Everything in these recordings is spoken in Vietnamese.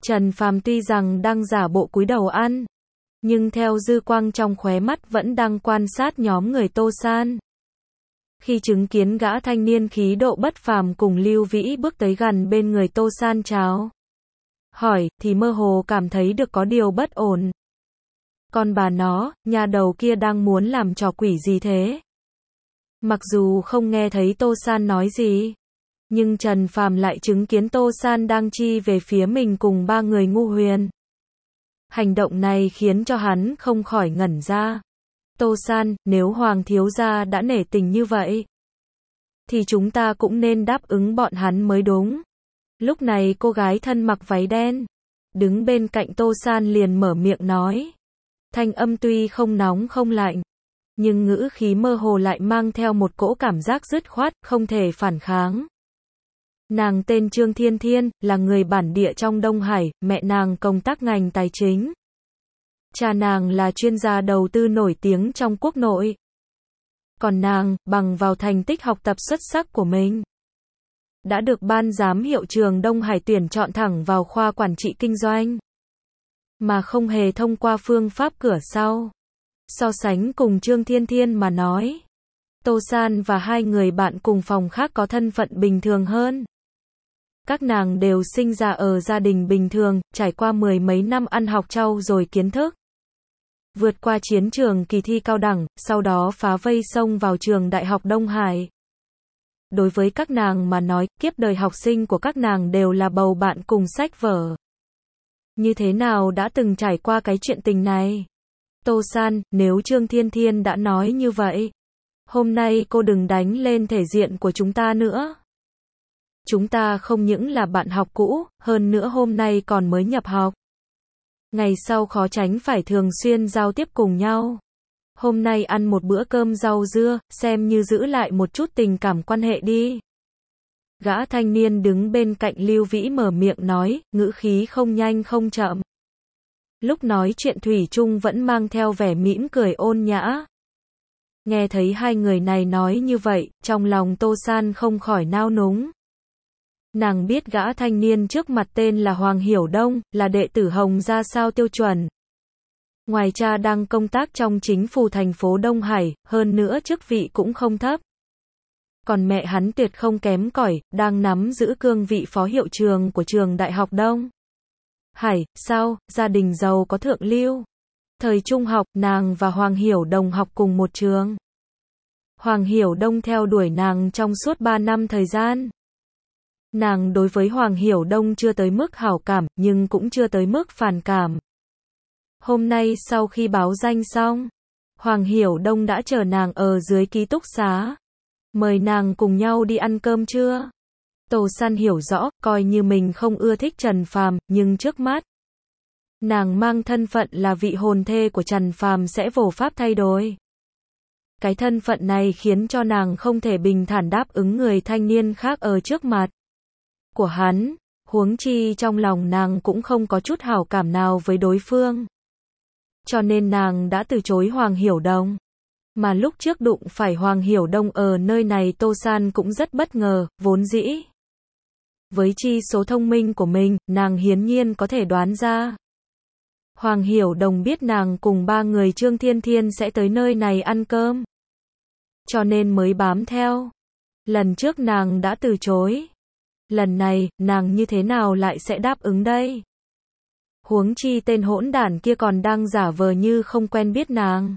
Trần Phàm tuy rằng đang giả bộ cúi đầu ăn, nhưng theo dư quang trong khóe mắt vẫn đang quan sát nhóm người Tô San. Khi chứng kiến gã thanh niên khí độ bất phàm cùng Lưu Vĩ bước tới gần bên người Tô San chào hỏi, thì mơ hồ cảm thấy được có điều bất ổn. Con bà nó, nhà đầu kia đang muốn làm trò quỷ gì thế? Mặc dù không nghe thấy Tô San nói gì, nhưng Trần Phàm lại chứng kiến Tô San đang chi về phía mình cùng ba người ngu huyền. Hành động này khiến cho hắn không khỏi ngẩn ra. Tô San, nếu Hoàng thiếu gia đã nể tình như vậy, thì chúng ta cũng nên đáp ứng bọn hắn mới đúng. Lúc này cô gái thân mặc váy đen, đứng bên cạnh Tô San liền mở miệng nói. Thanh âm tuy không nóng không lạnh, nhưng ngữ khí mơ hồ lại mang theo một cỗ cảm giác dứt khoát, không thể phản kháng. Nàng tên Trương Thiên Thiên, là người bản địa trong Đông Hải, mẹ nàng công tác ngành tài chính. Cha nàng là chuyên gia đầu tư nổi tiếng trong quốc nội. Còn nàng, bằng vào thành tích học tập xuất sắc của mình, đã được ban giám hiệu trường Đông Hải tuyển chọn thẳng vào khoa quản trị kinh doanh, mà không hề thông qua phương pháp cửa sau. So sánh cùng Trương Thiên Thiên mà nói, Tô San và hai người bạn cùng phòng khác có thân phận bình thường hơn. Các nàng đều sinh ra ở gia đình bình thường, trải qua mười mấy năm ăn học trau dồi kiến thức, vượt qua chiến trường kỳ thi cao đẳng, sau đó phá vây xông vào trường Đại học Đông Hải. Đối với các nàng mà nói, kiếp đời học sinh của các nàng đều là bầu bạn cùng sách vở. Như thế nào đã từng trải qua cái chuyện tình này? Tô San, nếu Trương Thiên Thiên đã nói như vậy, hôm nay cô đừng đánh lên thể diện của chúng ta nữa. Chúng ta không những là bạn học cũ, hơn nữa hôm nay còn mới nhập học. Ngày sau khó tránh phải thường xuyên giao tiếp cùng nhau. Hôm nay ăn một bữa cơm rau dưa, xem như giữ lại một chút tình cảm quan hệ đi. Gã thanh niên đứng bên cạnh Lưu Vĩ mở miệng nói, ngữ khí không nhanh không chậm. Lúc nói chuyện thủy chung vẫn mang theo vẻ mỉm cười ôn nhã. Nghe thấy hai người này nói như vậy, trong lòng Tô San không khỏi nao núng. Nàng biết gã thanh niên trước mặt tên là Hoàng Hiểu Đông, là đệ tử Hồng gia sao tiêu chuẩn. Ngoài cha đang công tác trong chính phủ thành phố Đông Hải, hơn nữa chức vị cũng không thấp. Còn mẹ hắn tuyệt không kém cỏi, đang nắm giữ cương vị phó hiệu trường của trường Đại học Đông Hải, sao, gia đình giàu có thượng lưu. Thời trung học, nàng và Hoàng Hiểu Đông học cùng một trường. Hoàng Hiểu Đông theo đuổi nàng trong suốt 3 năm thời gian. Nàng đối với Hoàng Hiểu Đông chưa tới mức hảo cảm, nhưng cũng chưa tới mức phản cảm. Hôm nay sau khi báo danh xong, Hoàng Hiểu Đông đã chờ nàng ở dưới ký túc xá. Mời nàng cùng nhau đi ăn cơm trưa. Tô San hiểu rõ, coi như mình không ưa thích Trần Phàm, nhưng trước mắt, nàng mang thân phận là vị hôn thê của Trần Phàm sẽ vô pháp thay đổi. Cái thân phận này khiến cho nàng không thể bình thản đáp ứng người thanh niên khác ở trước mặt của hắn, huống chi trong lòng nàng cũng không có chút hảo cảm nào với đối phương. Cho nên nàng đã từ chối Hoàng Hiểu Đông. Mà lúc trước đụng phải Hoàng Hiểu Đông ở nơi này Tô San cũng rất bất ngờ, vốn dĩ. Với chi số thông minh của mình, nàng hiển nhiên có thể đoán ra. Hoàng Hiểu Đông biết nàng cùng ba người Trương Thiên Thiên sẽ tới nơi này ăn cơm. Cho nên mới bám theo. Lần trước nàng đã từ chối. Lần này, nàng như thế nào lại sẽ đáp ứng đây? Huống chi tên hỗn đản kia còn đang giả vờ như không quen biết nàng.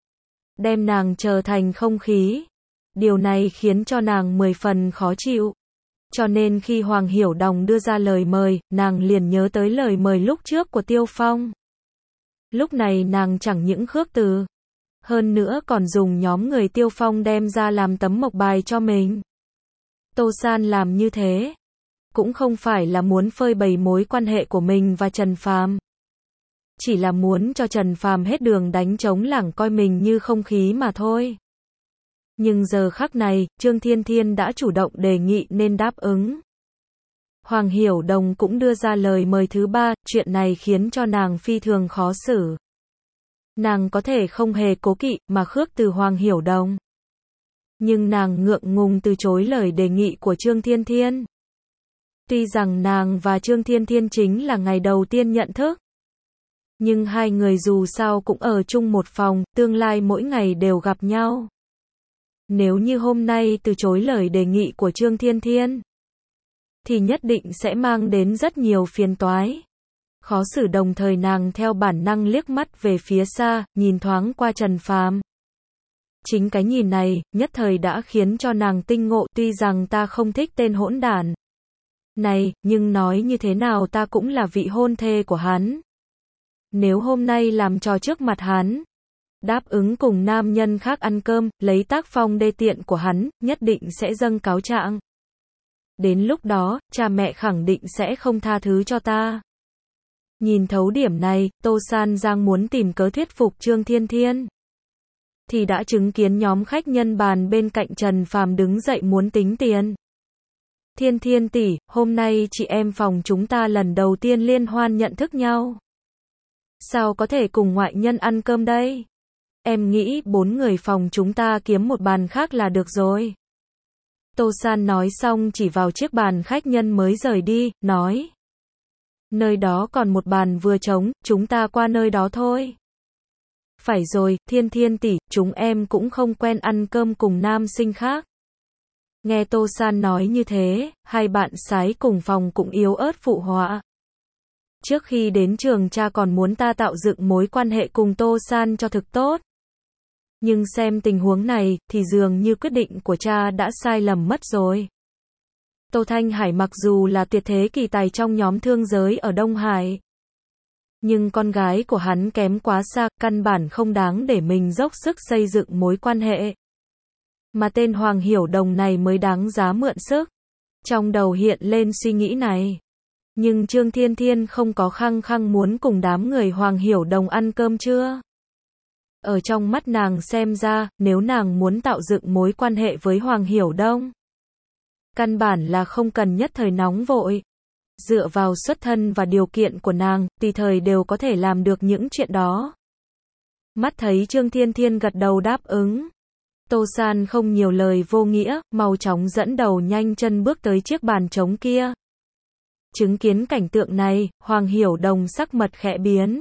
Đem nàng trở thành không khí. Điều này khiến cho nàng 10 phần khó chịu. Cho nên khi Hoàng Hiểu Đông đưa ra lời mời, nàng liền nhớ tới lời mời lúc trước của Tiêu Phong. Lúc này nàng chẳng những khước từ, hơn nữa còn dùng nhóm người Tiêu Phong đem ra làm tấm mộc bài cho mình. Tô San làm như thế, cũng không phải là muốn phơi bày mối quan hệ của mình và Trần Phàm. Chỉ là muốn cho Trần Phàm hết đường đánh trống lảng coi mình như không khí mà thôi. Nhưng giờ khắc này, Trương Thiên Thiên đã chủ động đề nghị nên đáp ứng. Hoàng Hiểu Đông cũng đưa ra lời mời thứ ba, chuyện này khiến cho nàng phi thường khó xử. Nàng có thể không hề cố kỵ mà khước từ Hoàng Hiểu Đông. Nhưng nàng ngượng ngùng từ chối lời đề nghị của Trương Thiên Thiên. Tuy rằng nàng và Trương Thiên Thiên chính là ngày đầu tiên nhận thức, nhưng hai người dù sao cũng ở chung một phòng, tương lai mỗi ngày đều gặp nhau. Nếu như hôm nay từ chối lời đề nghị của Trương Thiên Thiên, thì nhất định sẽ mang đến rất nhiều phiền toái. Khó xử, đồng thời nàng theo bản năng liếc mắt về phía xa, nhìn thoáng qua Trần Phàm. Chính cái nhìn này, nhất thời đã khiến cho nàng tinh ngộ, tuy rằng ta không thích tên hỗn đản này, nhưng nói như thế nào ta cũng là vị hôn thê của hắn. Nếu hôm nay làm trò trước mặt hắn, đáp ứng cùng nam nhân khác ăn cơm, lấy tác phong đê tiện của hắn, nhất định sẽ dâng cáo trạng. Đến lúc đó, cha mẹ khẳng định sẽ không tha thứ cho ta. Nhìn thấu điểm này, Tô San Giang muốn tìm cớ thuyết phục Trương Thiên Thiên, thì đã chứng kiến nhóm khách nhân bàn bên cạnh Trần Phàm đứng dậy muốn tính tiền. Thiên Thiên tỷ, hôm nay chị em phòng chúng ta lần đầu tiên liên hoan nhận thức nhau. Sao có thể cùng ngoại nhân ăn cơm đây? Em nghĩ 4 người phòng chúng ta kiếm một bàn khác là được rồi. Tô San nói xong chỉ vào chiếc bàn khách nhân mới rời đi, nói. Nơi đó còn một bàn vừa trống, chúng ta qua nơi đó thôi. Phải rồi, Thiên Thiên tỷ, chúng em cũng không quen ăn cơm cùng nam sinh khác. Nghe Tô San nói như thế, hai bạn sái cùng phòng cũng yếu ớt phụ họa. Trước khi đến trường cha còn muốn ta tạo dựng mối quan hệ cùng Tô San cho thực tốt. Nhưng xem tình huống này, thì dường như quyết định của cha đã sai lầm mất rồi. Tô Thanh Hải mặc dù là tuyệt thế kỳ tài trong nhóm thương giới ở Đông Hải, nhưng con gái của hắn kém quá xa, căn bản không đáng để mình dốc sức xây dựng mối quan hệ. Mà tên Hoàng Hiểu Đồng này mới đáng giá mượn sức. Trong đầu hiện lên suy nghĩ này. Nhưng Trương Thiên Thiên không có khăng khăng muốn cùng đám người Hoàng Hiểu Đồng ăn cơm chưa? Ở trong mắt nàng xem ra, nếu nàng muốn tạo dựng mối quan hệ với Hoàng Hiểu Đông, căn bản là không cần nhất thời nóng vội. Dựa vào xuất thân và điều kiện của nàng, tùy thời đều có thể làm được những chuyện đó. Mắt thấy Trương Thiên Thiên gật đầu đáp ứng. Tô San không nhiều lời vô nghĩa, mau chóng dẫn đầu nhanh chân bước tới chiếc bàn trống kia. Chứng kiến cảnh tượng này, Hoàng Hiểu Đồng sắc mặt khẽ biến.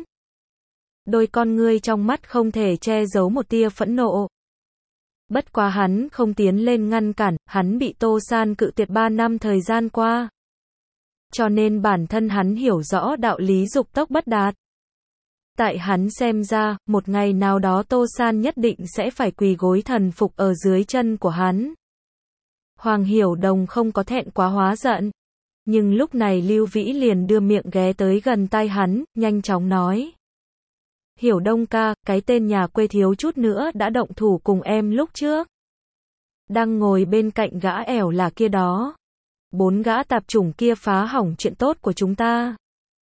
Đôi con ngươi trong mắt không thể che giấu một tia phẫn nộ. Bất quá hắn không tiến lên ngăn cản, hắn bị Tô San cự tuyệt 3 năm thời gian qua. Cho nên bản thân hắn hiểu rõ đạo lý dục tốc bất đạt. Tại hắn xem ra, một ngày nào đó Tô San nhất định sẽ phải quỳ gối thần phục ở dưới chân của hắn. Hoàng Hiểu Đồng không có thẹn quá hóa giận. Nhưng lúc này Lưu Vĩ liền đưa miệng ghé tới gần tai hắn, nhanh chóng nói. Hiểu Đông ca, cái tên nhà quê thiếu chút nữa đã động thủ cùng em lúc trước. Đang ngồi bên cạnh gã ẻo là kia đó. 4 gã tạp chủng kia phá hỏng chuyện tốt của chúng ta.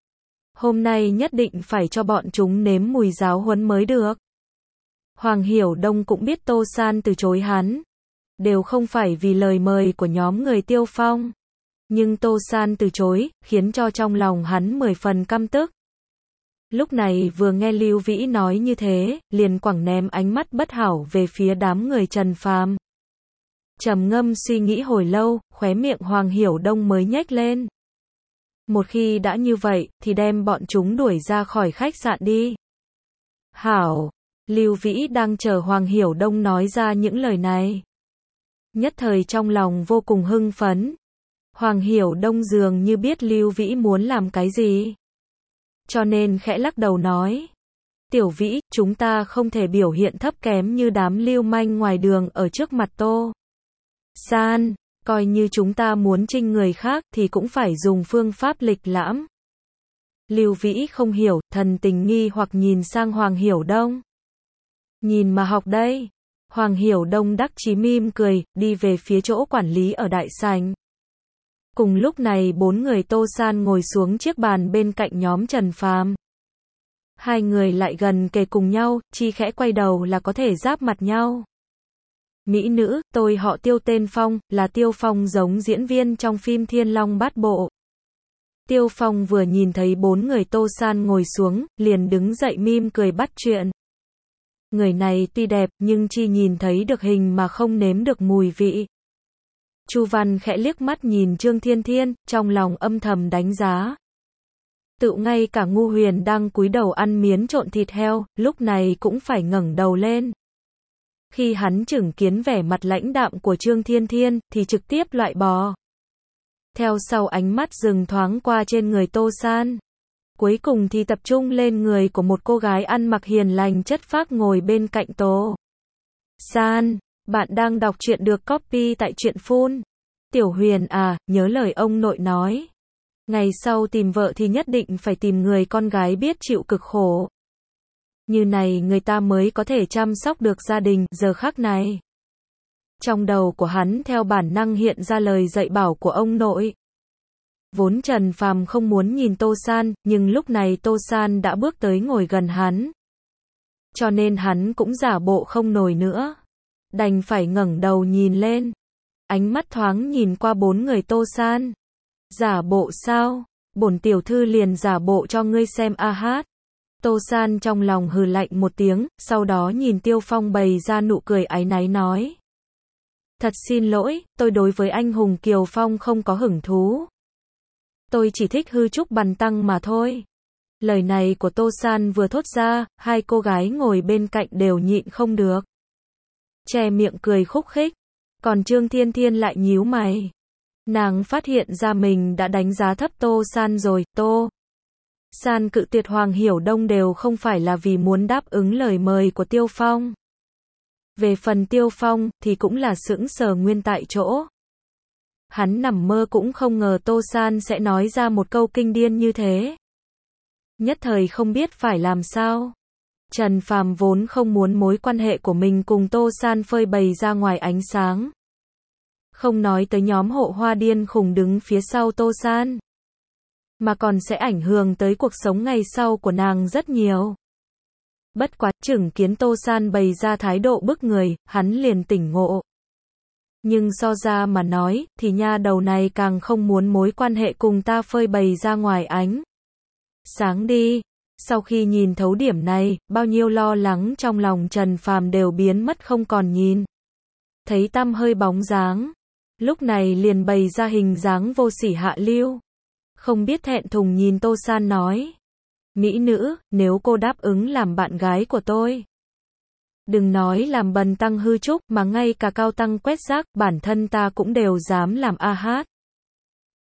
Hôm nay nhất định phải cho bọn chúng nếm mùi giáo huấn mới được. Hoàng Hiểu Đông cũng biết Tô San từ chối hắn. Đều không phải vì lời mời của nhóm người Tiêu Phong. Nhưng Tô San từ chối, khiến cho trong lòng hắn 10 phần căm tức. Lúc này vừa nghe Lưu Vĩ nói như thế, liền quẳng ném ánh mắt bất hảo về phía đám người Trần Phàm. Trầm ngâm suy nghĩ hồi lâu, khóe miệng Hoàng Hiểu Đông mới nhếch lên. Một khi đã như vậy, thì đem bọn chúng đuổi ra khỏi khách sạn đi. Hảo, Lưu Vĩ đang chờ Hoàng Hiểu Đông nói ra những lời này. Nhất thời trong lòng vô cùng hưng phấn. Hoàng Hiểu Đông dường như biết Lưu Vĩ muốn làm cái gì. Cho nên khẽ lắc đầu nói. Tiểu Vĩ, chúng ta không thể biểu hiện thấp kém như đám lưu manh ngoài đường ở trước mặt Tô San. Coi như chúng ta muốn trinh người khác thì cũng phải dùng phương pháp lịch lãm. Lưu Vĩ không hiểu, thần tình nghi hoặc nhìn sang Hoàng Hiểu Đông. Nhìn mà học đây. Hoàng Hiểu Đông đắc chí mỉm cười, đi về phía chỗ quản lý ở đại sảnh. Cùng lúc này 4 người Tô San ngồi xuống chiếc bàn bên cạnh nhóm Trần Phàm. Hai người lại gần kề cùng nhau, chi khẽ quay đầu là có thể giáp mặt nhau. Mỹ nữ, tôi họ Tiêu tên Phong, là Tiêu Phong giống diễn viên trong phim Thiên Long Bát Bộ. Tiêu Phong vừa nhìn thấy 4 người Tô San ngồi xuống, liền đứng dậy mỉm cười bắt chuyện. Người này tuy đẹp, nhưng chi nhìn thấy được hình mà không nếm được mùi vị. Chu Văn khẽ liếc mắt nhìn Trương Thiên Thiên, trong lòng âm thầm đánh giá. Tự ngay cả Ngu Huyền đang cúi đầu ăn miến trộn thịt heo, lúc này cũng phải ngẩng đầu lên. Khi hắn chứng kiến vẻ mặt lãnh đạm của Trương Thiên Thiên, thì trực tiếp loại bỏ. Theo sau ánh mắt dừng thoáng qua trên người Tô San. Cuối cùng thì tập trung lên người của một cô gái ăn mặc hiền lành chất phác ngồi bên cạnh Tô San. Bạn đang đọc truyện được copy tại truyện phun. Tiểu Huyền à, nhớ lời ông nội nói. Ngày sau tìm vợ thì nhất định phải tìm người con gái biết chịu cực khổ. Như này người ta mới có thể chăm sóc được gia đình, giờ khắc này. Trong đầu của hắn theo bản năng hiện ra lời dạy bảo của ông nội. Vốn Trần Phàm không muốn nhìn Tô San, nhưng lúc này Tô San đã bước tới ngồi gần hắn. Cho nên hắn cũng giả bộ không nổi nữa. Đành phải ngẩng đầu nhìn lên. Ánh mắt thoáng nhìn qua bốn người Tô San. Giả bộ sao? Bổn tiểu thư liền giả bộ cho ngươi xem a hát. Tô San trong lòng hừ lạnh một tiếng, sau đó nhìn Tiêu Phong bày ra nụ cười áy náy nói. Thật xin lỗi, tôi đối với anh hùng Kiều Phong không có hứng thú. Tôi chỉ thích hư trúc bần tăng mà thôi. Lời này của Tô San vừa thốt ra, hai cô gái ngồi bên cạnh đều nhịn không được. Che miệng cười khúc khích. Còn Trương Thiên Thiên lại nhíu mày. Nàng phát hiện ra mình đã đánh giá thấp Tô San rồi. Tô San cự tuyệt Hoàng Hiểu Đông đều không phải là vì muốn đáp ứng lời mời của Tiêu Phong. Về phần Tiêu Phong, thì cũng là sững sờ nguyên tại chỗ. Hắn nằm mơ cũng không ngờ Tô San sẽ nói ra một câu kinh điên như thế. Nhất thời không biết phải làm sao. Trần Phàm vốn không muốn mối quan hệ của mình cùng Tô San phơi bày ra ngoài ánh sáng. Không nói tới nhóm hộ hoa điên khùng đứng phía sau Tô San. Mà còn sẽ ảnh hưởng tới cuộc sống ngày sau của nàng rất nhiều. Bất quá, chứng kiến Tô San bày ra thái độ bức người, hắn liền tỉnh ngộ. Nhưng so ra mà nói, thì nha đầu này càng không muốn mối quan hệ cùng ta phơi bày ra ngoài ánh sáng đi. Sau khi nhìn thấu điểm này, bao nhiêu lo lắng trong lòng Trần Phàm đều biến mất không còn nhìn. Thấy tăm hơi bóng dáng. Lúc này liền bày ra hình dáng vô sỉ hạ lưu. Không biết thẹn thùng nhìn Tô San nói. Mỹ nữ, nếu cô đáp ứng làm bạn gái của tôi. Đừng nói làm bần tăng hư trúc mà ngay cả cao tăng quét rác, bản thân ta cũng đều dám làm a hát.